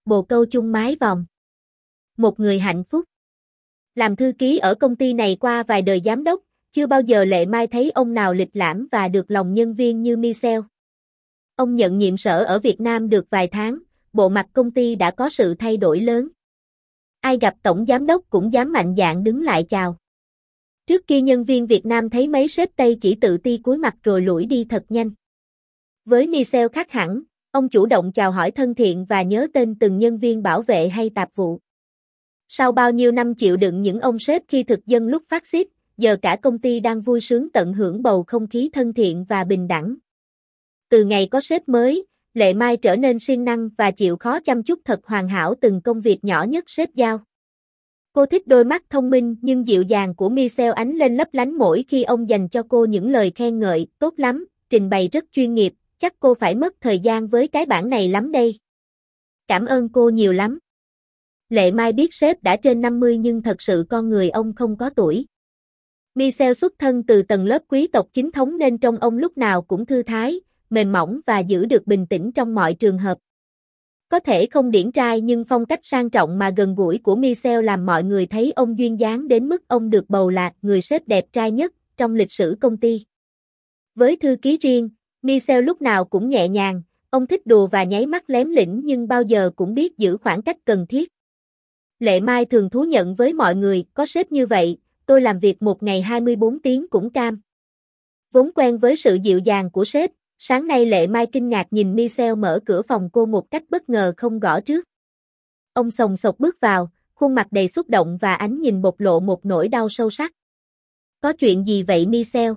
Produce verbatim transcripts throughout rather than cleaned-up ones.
bồ câu chung mái vòm. Một người hạnh phúc. Làm thư ký ở công ty này qua vài đời giám đốc, chưa bao giờ Lệ Mai thấy ông nào lịch lãm và được lòng nhân viên như Michelle. Ông nhận nhiệm sở ở Việt Nam được vài tháng, bộ mặt công ty đã có sự thay đổi lớn. Ai gặp tổng giám đốc cũng dám mạnh dạn đứng lại chào. Trước kia nhân viên Việt Nam thấy mấy sếp Tây chỉ tự ti cúi mặt rồi lủi đi thật nhanh. Với Michelle khác hẳn, ông chủ động chào hỏi thân thiện và nhớ tên từng nhân viên bảo vệ hay tạp vụ. Sau bao nhiêu năm chịu đựng những ông sếp khi thực dân lúc phát xít, giờ cả công ty đang vui sướng tận hưởng bầu không khí thân thiện và bình đẳng. Từ ngày có sếp mới, Lệ Mai trở nên siêng năng và chịu khó chăm chút thật hoàn hảo từng công việc nhỏ nhất sếp giao. Cô thích đôi mắt thông minh nhưng dịu dàng của Michelle ánh lên lấp lánh mỗi khi ông dành cho cô những lời khen ngợi, tốt lắm, trình bày rất chuyên nghiệp, chắc cô phải mất thời gian với cái bản này lắm đây. Cảm ơn cô nhiều lắm. Lệ Mai biết sếp đã trên năm mươi nhưng thật sự con người ông không có tuổi. Michelle xuất thân từ tầng lớp quý tộc chính thống nên trông ông lúc nào cũng thư thái, mềm mỏng và giữ được bình tĩnh trong mọi trường hợp. Có thể không điển trai nhưng phong cách sang trọng mà gần gũi của Michelle làm mọi người thấy ông duyên dáng đến mức ông được bầu là người sếp đẹp trai nhất trong lịch sử công ty. Với thư ký riêng, Michelle lúc nào cũng nhẹ nhàng, ông thích đùa và nháy mắt lém lỉnh nhưng bao giờ cũng biết giữ khoảng cách cần thiết. Lệ Mai thường thú nhận với mọi người, có sếp như vậy, tôi làm việc một ngày hai mươi bốn tiếng cũng cam. Vốn quen với sự dịu dàng của sếp, sáng nay Lệ Mai kinh ngạc nhìn Michelle mở cửa phòng cô một cách bất ngờ không gõ trước. Ông sồng sộc bước vào, khuôn mặt đầy xúc động và ánh nhìn bộc lộ một nỗi đau sâu sắc. Có chuyện gì vậy Michelle?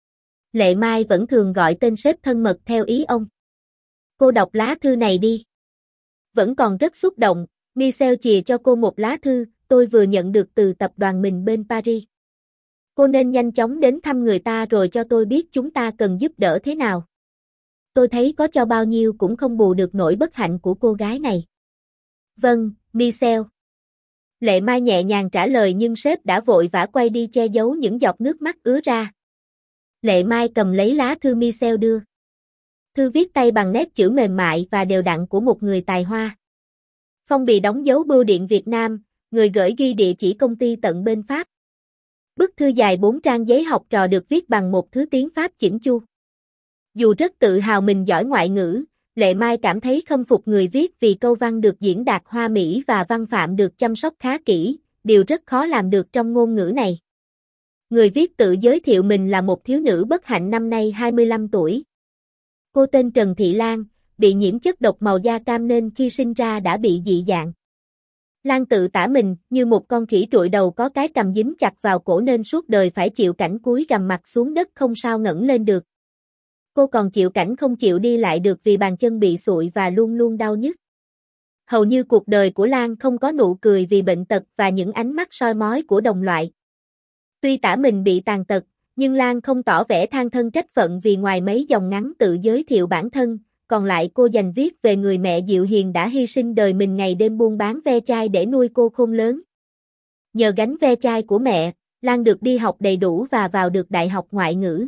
Lệ Mai vẫn thường gọi tên sếp thân mật theo ý ông. Cô đọc lá thư này đi. Vẫn còn rất xúc động, Michelle chìa cho cô một lá thư, tôi vừa nhận được từ tập đoàn mình bên Paris. Cô nên nhanh chóng đến thăm người ta rồi cho tôi biết chúng ta cần giúp đỡ thế nào. Tôi thấy có cho bao nhiêu cũng không bù được nỗi bất hạnh của cô gái này. Vâng, Michelle. Lệ Mai nhẹ nhàng trả lời nhưng sếp đã vội vã quay đi che giấu những giọt nước mắt ứa ra. Lệ Mai cầm lấy lá thư Michelle đưa. Thư viết tay bằng nét chữ mềm mại và đều đặn của một người tài hoa. Phong bì đóng dấu bưu điện Việt Nam, người gửi ghi địa chỉ công ty tận bên Pháp. Bức thư dài bốn trang giấy học trò được viết bằng một thứ tiếng Pháp chỉnh chu. Dù rất tự hào mình giỏi ngoại ngữ, Lệ Mai cảm thấy khâm phục người viết vì câu văn được diễn đạt hoa mỹ và văn phạm được chăm sóc khá kỹ, điều rất khó làm được trong ngôn ngữ này. Người viết tự giới thiệu mình là một thiếu nữ bất hạnh năm nay hai mươi lăm tuổi. Cô tên Trần Thị Lan, bị nhiễm chất độc màu da cam nên khi sinh ra đã bị dị dạng. Lan tự tả mình như một con khỉ trụi đầu có cái cằm dính chặt vào cổ nên suốt đời phải chịu cảnh cúi gằm mặt xuống đất không sao ngẩng lên được. Cô còn chịu cảnh không chịu đi lại được vì bàn chân bị sụi và luôn luôn đau nhức. Hầu như cuộc đời của Lan không có nụ cười vì bệnh tật và những ánh mắt soi mói của đồng loại. Tuy tả mình bị tàn tật, nhưng Lan không tỏ vẻ than thân trách phận vì ngoài mấy dòng ngắn tự giới thiệu bản thân, còn lại cô dành viết về người mẹ dịu hiền đã hy sinh đời mình ngày đêm buôn bán ve chai để nuôi cô khôn lớn. Nhờ gánh ve chai của mẹ, Lan được đi học đầy đủ và vào được đại học ngoại ngữ.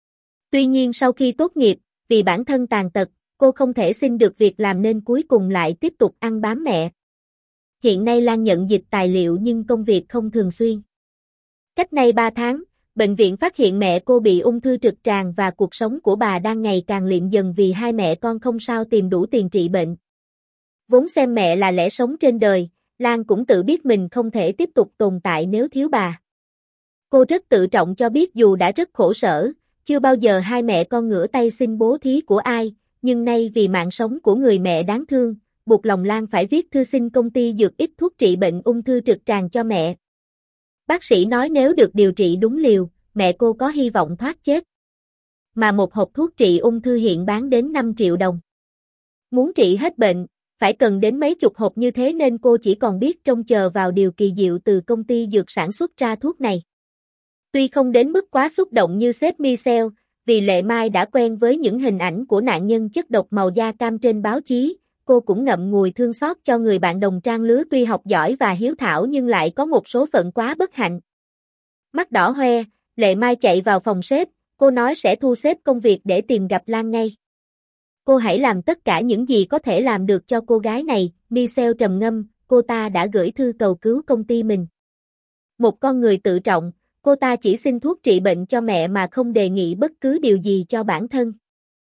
Tuy nhiên sau khi tốt nghiệp, vì bản thân tàn tật, cô không thể xin được việc làm nên cuối cùng lại tiếp tục ăn bám mẹ. Hiện nay Lan nhận dịch tài liệu nhưng công việc không thường xuyên. Cách nay ba tháng, bệnh viện phát hiện mẹ cô bị ung thư trực tràng và cuộc sống của bà đang ngày càng liệm dần vì hai mẹ con không sao tìm đủ tiền trị bệnh. Vốn xem mẹ là lẽ sống trên đời, Lan cũng tự biết mình không thể tiếp tục tồn tại nếu thiếu bà. Cô rất tự trọng cho biết dù đã rất khổ sở, chưa bao giờ hai mẹ con ngửa tay xin bố thí của ai, nhưng nay vì mạng sống của người mẹ đáng thương, buộc lòng Lan phải viết thư xin công ty dược ít thuốc trị bệnh ung thư trực tràng cho mẹ. Bác sĩ nói nếu được điều trị đúng liều, mẹ cô có hy vọng thoát chết. Mà một hộp thuốc trị ung thư hiện bán đến năm triệu đồng. Muốn trị hết bệnh, phải cần đến mấy chục hộp như thế nên cô chỉ còn biết trông chờ vào điều kỳ diệu từ công ty dược sản xuất ra thuốc này. Tuy không đến mức quá xúc động như sếp Michelle, vì Lệ Mai đã quen với những hình ảnh của nạn nhân chất độc màu da cam trên báo chí, cô cũng ngậm ngùi thương xót cho người bạn đồng trang lứa tuy học giỏi và hiếu thảo nhưng lại có một số phận quá bất hạnh. Mắt đỏ hoe, Lệ Mai chạy vào phòng sếp, cô nói sẽ thu xếp công việc để tìm gặp Lan ngay. Cô hãy làm tất cả những gì có thể làm được cho cô gái này, Michelle trầm ngâm, cô ta đã gửi thư cầu cứu công ty mình. Một con người tự trọng, cô ta chỉ xin thuốc trị bệnh cho mẹ mà không đề nghị bất cứ điều gì cho bản thân.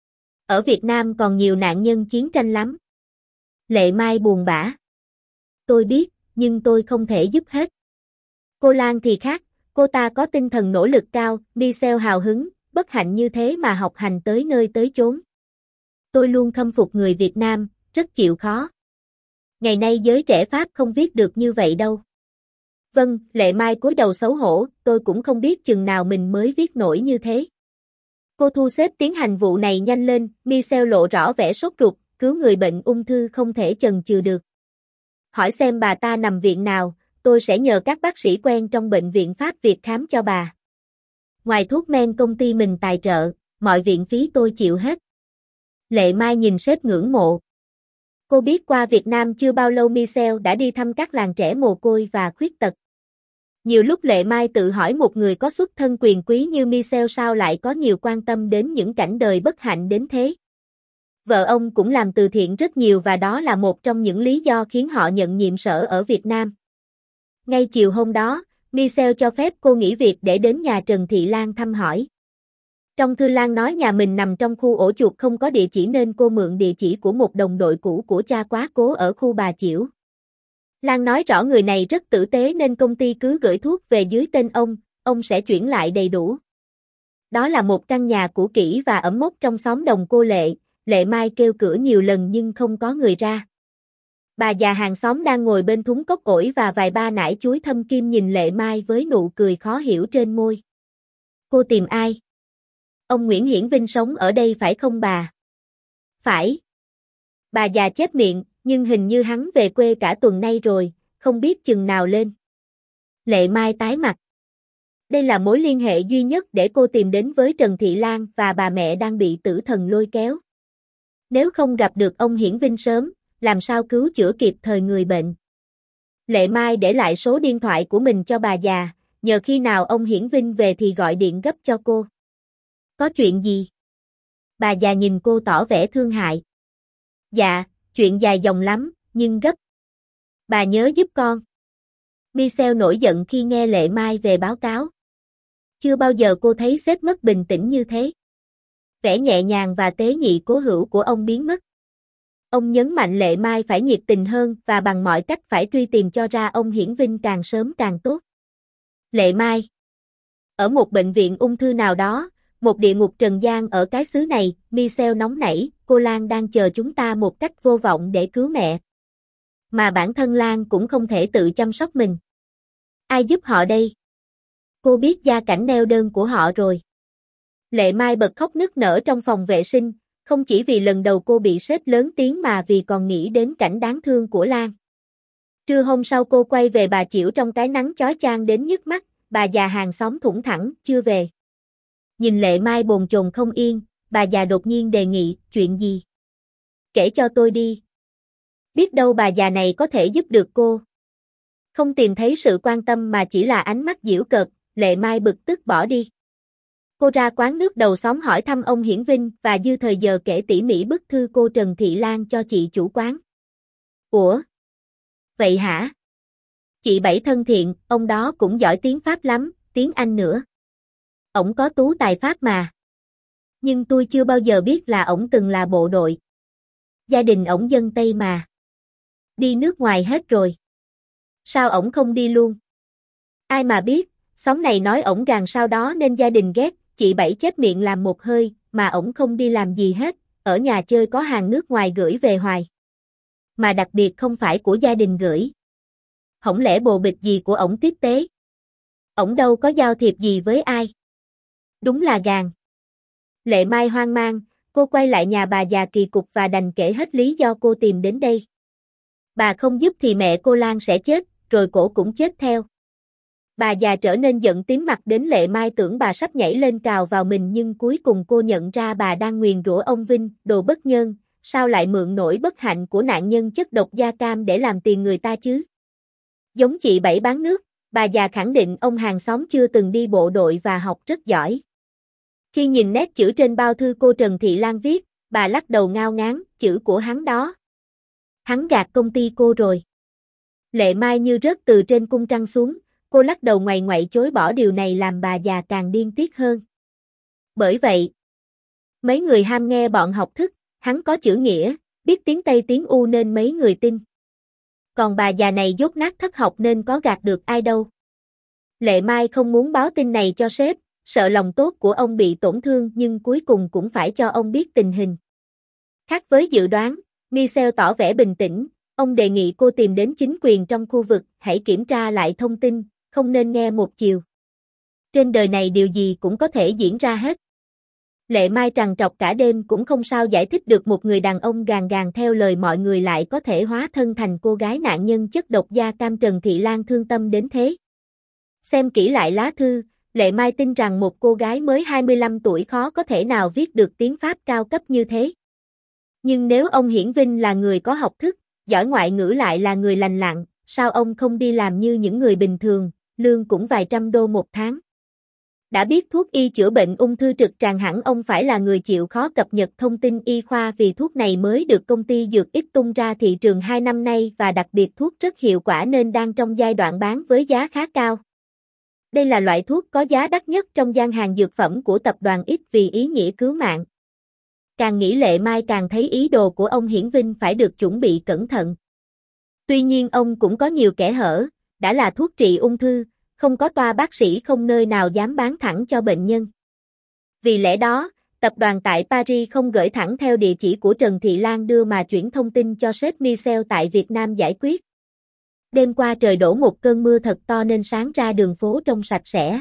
Ở Việt Nam còn nhiều nạn nhân chiến tranh lắm. Lệ Mai buồn bã. Tôi biết, nhưng tôi không thể giúp hết. Cô Lan thì khác, cô ta có tinh thần nỗ lực cao, Michelle hào hứng, bất hạnh như thế mà học hành tới nơi tới chốn. Tôi luôn khâm phục người Việt Nam, rất chịu khó. Ngày nay giới trẻ Pháp không viết được như vậy đâu. Vâng, Lệ Mai cúi đầu xấu hổ, tôi cũng không biết chừng nào mình mới viết nổi như thế. Cô thu xếp tiến hành vụ này nhanh lên, Michelle lộ rõ vẻ sốt ruột, cứu người bệnh ung thư không thể chần chừ được. Hỏi xem bà ta nằm viện nào, tôi sẽ nhờ các bác sĩ quen trong bệnh viện Pháp Việt khám cho bà. Ngoài thuốc men công ty mình tài trợ, mọi viện phí tôi chịu hết. Lệ Mai nhìn sếp ngưỡng mộ. Cô biết qua Việt Nam chưa bao lâu Michelle đã đi thăm các làng trẻ mồ côi và khuyết tật. Nhiều lúc Lệ Mai tự hỏi một người có xuất thân quyền quý như Michelle sao lại có nhiều quan tâm đến những cảnh đời bất hạnh đến thế. Vợ ông cũng làm từ thiện rất nhiều và đó là một trong những lý do khiến họ nhận nhiệm sở ở Việt Nam. Ngay chiều hôm đó, Michelle cho phép cô nghỉ việc để đến nhà Trần Thị Lan thăm hỏi. Trong thư Lan nói nhà mình nằm trong khu ổ chuột không có địa chỉ nên cô mượn địa chỉ của một đồng đội cũ của cha quá cố ở khu Bà Chiểu. Lan nói rõ người này rất tử tế nên công ty cứ gửi thuốc về dưới tên ông, ông sẽ chuyển lại đầy đủ. Đó là một căn nhà cũ kỹ và ẩm mốc trong xóm Đồng Cô Lệ, Lệ Mai kêu cửa nhiều lần nhưng không có người ra. Bà già hàng xóm đang ngồi bên thúng cốc ổi và vài ba nải chuối thâm kim nhìn Lệ Mai với nụ cười khó hiểu trên môi. Cô tìm ai? Ông Nguyễn Hiển Vinh sống ở đây phải không bà? Phải. Bà già chép miệng, nhưng hình như hắn về quê cả tuần nay rồi, không biết chừng nào lên. Lệ Mai tái mặt. Đây là mối liên hệ duy nhất để cô tìm đến với Trần Thị Lan và bà mẹ đang bị tử thần lôi kéo. Nếu không gặp được ông Hiển Vinh sớm, làm sao cứu chữa kịp thời người bệnh. Lệ Mai để lại số điện thoại của mình cho bà già, nhờ khi nào ông Hiển Vinh về thì gọi điện gấp cho cô. Có chuyện gì? Bà già nhìn cô tỏ vẻ thương hại. Dạ, chuyện dài dòng lắm, nhưng gấp. Bà nhớ giúp con. Michelle nổi giận khi nghe Lệ Mai về báo cáo. Chưa bao giờ cô thấy sếp mất bình tĩnh như thế. Vẻ nhẹ nhàng và tế nhị cố hữu của ông biến mất. Ông nhấn mạnh Lệ Mai phải nhiệt tình hơn và bằng mọi cách phải truy tìm cho ra ông Hiển Vinh càng sớm càng tốt. Lệ Mai. Ở một bệnh viện ung thư nào đó, một địa ngục trần gian ở cái xứ này, Michelle nóng nảy, cô Lan đang chờ chúng ta một cách vô vọng để cứu mẹ. Mà bản thân Lan cũng không thể tự chăm sóc mình. Ai giúp họ đây? Cô biết gia cảnh neo đơn của họ rồi. Lệ Mai bật khóc nức nở trong phòng vệ sinh, không chỉ vì lần đầu cô bị sếp lớn tiếng mà vì còn nghĩ đến cảnh đáng thương của Lan. Trưa hôm sau cô quay về Bà Chiểu trong cái nắng chói chang đến nhức mắt, bà già hàng xóm thủng thẳng, chưa về. Nhìn Lệ Mai bồn chồn không yên, bà già đột nhiên đề nghị, chuyện gì? Kể cho tôi đi. Biết đâu bà già này có thể giúp được cô. Không tìm thấy sự quan tâm mà chỉ là ánh mắt giễu cợt, Lệ Mai bực tức bỏ đi. Cô ra quán nước đầu xóm hỏi thăm ông Hiển Vinh và dư thời giờ kể tỉ mỉ bức thư cô Trần Thị Lan cho chị chủ quán. Ủa? Vậy hả? Chị Bảy thân thiện, ông đó cũng giỏi tiếng Pháp lắm, tiếng Anh nữa. Ổng có tú tài Pháp mà. Nhưng tôi chưa bao giờ biết là ổng từng là bộ đội. Gia đình ổng dân Tây mà. Đi nước ngoài hết rồi. Sao ổng không đi luôn? Ai mà biết, xóm này nói ổng gàn sau đó nên gia đình ghét, chị Bảy chép miệng làm một hơi, mà ổng không đi làm gì hết, ở nhà chơi có hàng nước ngoài gửi về hoài. Mà đặc biệt không phải của gia đình gửi. Hổng lẽ bồ bịch gì của ổng tiếp tế? Ổng đâu có giao thiệp gì với ai. Đúng là gàn. Lệ Mai hoang mang, cô quay lại nhà bà già kỳ cục và đành kể hết lý do cô tìm đến đây. Bà không giúp thì mẹ cô Lan sẽ chết, rồi cổ cũng chết theo. Bà già trở nên giận tím mặt đến Lệ Mai tưởng bà sắp nhảy lên cào vào mình nhưng cuối cùng cô nhận ra bà đang nguyền rủa ông Vinh, đồ bất nhân, sao lại mượn nỗi bất hạnh của nạn nhân chất độc da cam để làm tiền người ta chứ? Giống chị Bảy bán nước, bà già khẳng định ông hàng xóm chưa từng đi bộ đội và học rất giỏi. Khi nhìn nét chữ trên bao thư cô Trần Thị Lan viết, bà lắc đầu ngao ngán, chữ của hắn đó. Hắn gạt công ty cô rồi. Lệ Mai như rớt từ trên cung trăng xuống, cô lắc đầu ngoại ngoại chối bỏ điều này làm bà già càng điên tiết hơn. Bởi vậy, mấy người ham nghe bọn học thức, hắn có chữ nghĩa, biết tiếng Tây tiếng U nên mấy người tin. Còn bà già này dốt nát thất học nên có gạt được ai đâu. Lệ Mai không muốn báo tin này cho sếp, sợ lòng tốt của ông bị tổn thương nhưng cuối cùng cũng phải cho ông biết tình hình. Khác với dự đoán, Michelle tỏ vẻ bình tĩnh, ông đề nghị cô tìm đến chính quyền trong khu vực, hãy kiểm tra lại thông tin, không nên nghe một chiều. Trên đời này điều gì cũng có thể diễn ra hết. Lệ Mai trằn trọc cả đêm cũng không sao giải thích được một người đàn ông gàn gàn theo lời mọi người lại có thể hóa thân thành cô gái nạn nhân chất độc da cam Trần Thị Lan thương tâm đến thế. Xem kỹ lại lá thư, Lệ Mai tin rằng một cô gái mới hai mươi lăm tuổi khó có thể nào viết được tiếng Pháp cao cấp như thế. Nhưng nếu ông Hiển Vinh là người có học thức, giỏi ngoại ngữ lại là người lành lặn, sao ông không đi làm như những người bình thường, lương cũng vài trăm đô một tháng. Đã biết thuốc y chữa bệnh ung thư trực tràng hẳn ông phải là người chịu khó cập nhật thông tin y khoa vì thuốc này mới được công ty Dược X tung ra thị trường hai năm nay và đặc biệt thuốc rất hiệu quả nên đang trong giai đoạn bán với giá khá cao. Đây là loại thuốc có giá đắt nhất trong gian hàng dược phẩm của tập đoàn X vì ý nghĩa cứu mạng. Càng nghĩ Lệ Mai càng thấy ý đồ của ông Hiển Vinh phải được chuẩn bị cẩn thận. Tuy nhiên ông cũng có nhiều kẽ hở, đã là thuốc trị ung thư, không có toa bác sĩ không nơi nào dám bán thẳng cho bệnh nhân. Vì lẽ đó, tập đoàn tại Paris không gửi thẳng theo địa chỉ của Trần Thị Lan đưa mà chuyển thông tin cho sếp Michelle tại Việt Nam giải quyết. Đêm qua trời đổ một cơn mưa thật to nên sáng ra đường phố trông sạch sẽ.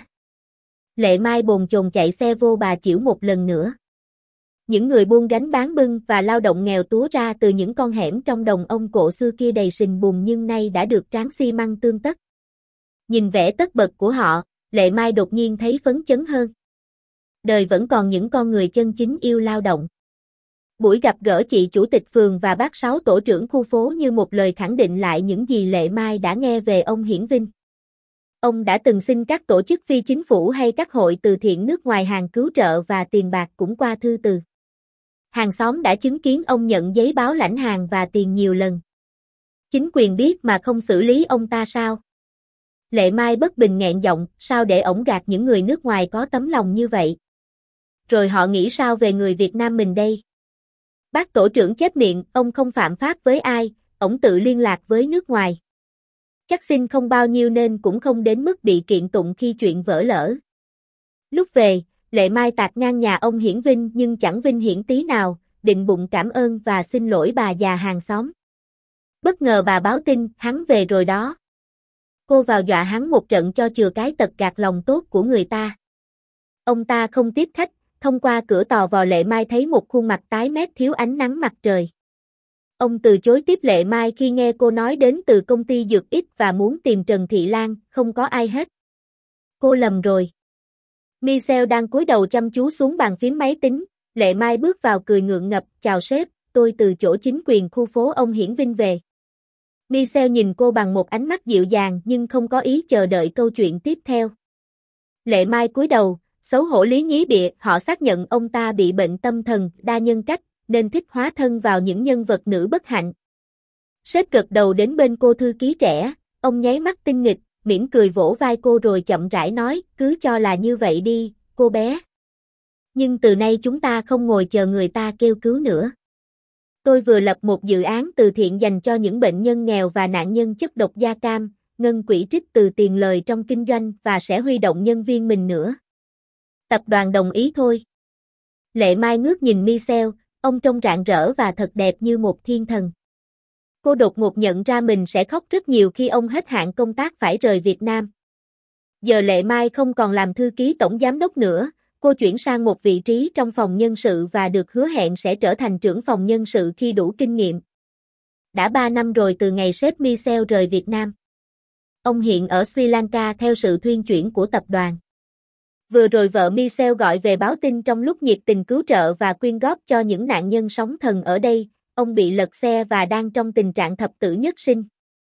Lệ Mai bồn chồn chạy xe vô Bà Chiểu một lần nữa. Những người buôn gánh bán bưng và lao động nghèo túa ra từ những con hẻm trong đồng ông cổ xưa kia đầy sình bùn nhưng nay đã được tráng xi măng tươm tất. Nhìn vẻ tất bật của họ, Lệ Mai đột nhiên thấy phấn chấn hơn. Đời vẫn còn những con người chân chính yêu lao động. Buổi gặp gỡ chị chủ tịch phường và bác Sáu tổ trưởng khu phố như một lời khẳng định lại những gì Lệ Mai đã nghe về ông Hiển Vinh. Ông đã từng xin các tổ chức phi chính phủ hay các hội từ thiện nước ngoài hàng cứu trợ và tiền bạc cũng qua thư từ. Hàng xóm đã chứng kiến ông nhận giấy báo lãnh hàng và tiền nhiều lần. Chính quyền biết mà không xử lý ông ta sao? Lệ Mai bất bình nghẹn giọng, sao để ổng gạt những người nước ngoài có tấm lòng như vậy? Rồi họ nghĩ sao về người Việt Nam mình đây? Bác tổ trưởng chép miệng, ông không phạm pháp với ai, ổng tự liên lạc với nước ngoài. Chắc xin không bao nhiêu nên cũng không đến mức bị kiện tụng khi chuyện vỡ lỡ. Lúc về, Lệ Mai tạt ngang nhà ông Hiển Vinh nhưng chẳng vinh hiển tí nào, định bụng cảm ơn và xin lỗi bà già hàng xóm. Bất ngờ bà báo tin, hắn về rồi đó. Cô vào dọa hắn một trận cho chừa cái tật gạt lòng tốt của người ta. Ông ta không tiếp khách, thông qua cửa tò vò Lệ Mai thấy một khuôn mặt tái mét thiếu ánh nắng mặt trời. Ông từ chối tiếp Lệ Mai khi nghe cô nói đến từ công ty Dược X và muốn tìm Trần Thị Lan, không có ai hết. Cô lầm rồi. Michelle đang cúi đầu chăm chú xuống bàn phím máy tính, Lệ Mai bước vào cười ngượng ngập, chào sếp, tôi từ chỗ chính quyền khu phố ông Hiển Vinh về. Michelle nhìn cô bằng một ánh mắt dịu dàng nhưng không có ý chờ đợi câu chuyện tiếp theo. Lệ Mai cúi đầu, xấu hổ lý nhí bịa, họ xác nhận ông ta bị bệnh tâm thần, đa nhân cách, nên thích hóa thân vào những nhân vật nữ bất hạnh. Sếp gật đầu đến bên cô thư ký trẻ, ông nháy mắt tinh nghịch, mỉm cười vỗ vai cô rồi chậm rãi nói, cứ cho là như vậy đi, cô bé. Nhưng từ nay chúng ta không ngồi chờ người ta kêu cứu nữa. Tôi vừa lập một dự án từ thiện dành cho những bệnh nhân nghèo và nạn nhân chất độc da cam, ngân quỹ trích từ tiền lời trong kinh doanh và sẽ huy động nhân viên mình nữa. Tập đoàn đồng ý thôi. Lệ Mai ngước nhìn Michelle, ông trông rạng rỡ và thật đẹp như một thiên thần. Cô đột ngột nhận ra mình sẽ khóc rất nhiều khi ông hết hạn công tác phải rời Việt Nam. Giờ Lệ Mai không còn làm thư ký tổng giám đốc nữa, cô chuyển sang một vị trí trong phòng nhân sự và được hứa hẹn sẽ trở thành trưởng phòng nhân sự khi đủ kinh nghiệm. Đã ba năm rồi từ ngày sếp Michelle rời Việt Nam. Ông hiện ở Sri Lanka theo sự thuyên chuyển của tập đoàn. Vừa rồi vợ Michelle gọi về báo tin trong lúc nhiệt tình cứu trợ và quyên góp cho những nạn nhân sóng thần ở đây, ông bị lật xe và đang trong tình trạng thập tử nhất sinh.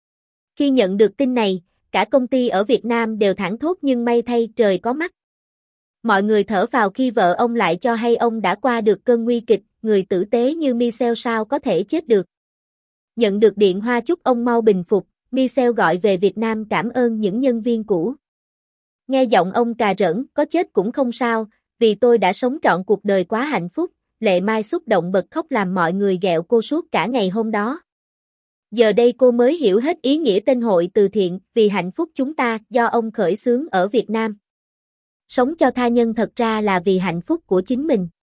Khi nhận được tin này, cả công ty ở Việt Nam đều thảng thốt nhưng may thay trời có mắt. Mọi người thở phào khi vợ ông lại cho hay ông đã qua được cơn nguy kịch, người tử tế như Michelle sao có thể chết được. Nhận được điện hoa chúc ông mau bình phục, Michelle gọi về Việt Nam cảm ơn những nhân viên cũ. Nghe giọng ông cà rỡn, có chết cũng không sao, vì tôi đã sống trọn cuộc đời quá hạnh phúc, Lệ Mai xúc động bật khóc làm mọi người ghẹo cô suốt cả ngày hôm đó. Giờ đây cô mới hiểu hết ý nghĩa tên hội từ thiện vì hạnh phúc chúng ta do ông khởi xướng ở Việt Nam. Sống cho tha nhân thật ra là vì hạnh phúc của chính mình.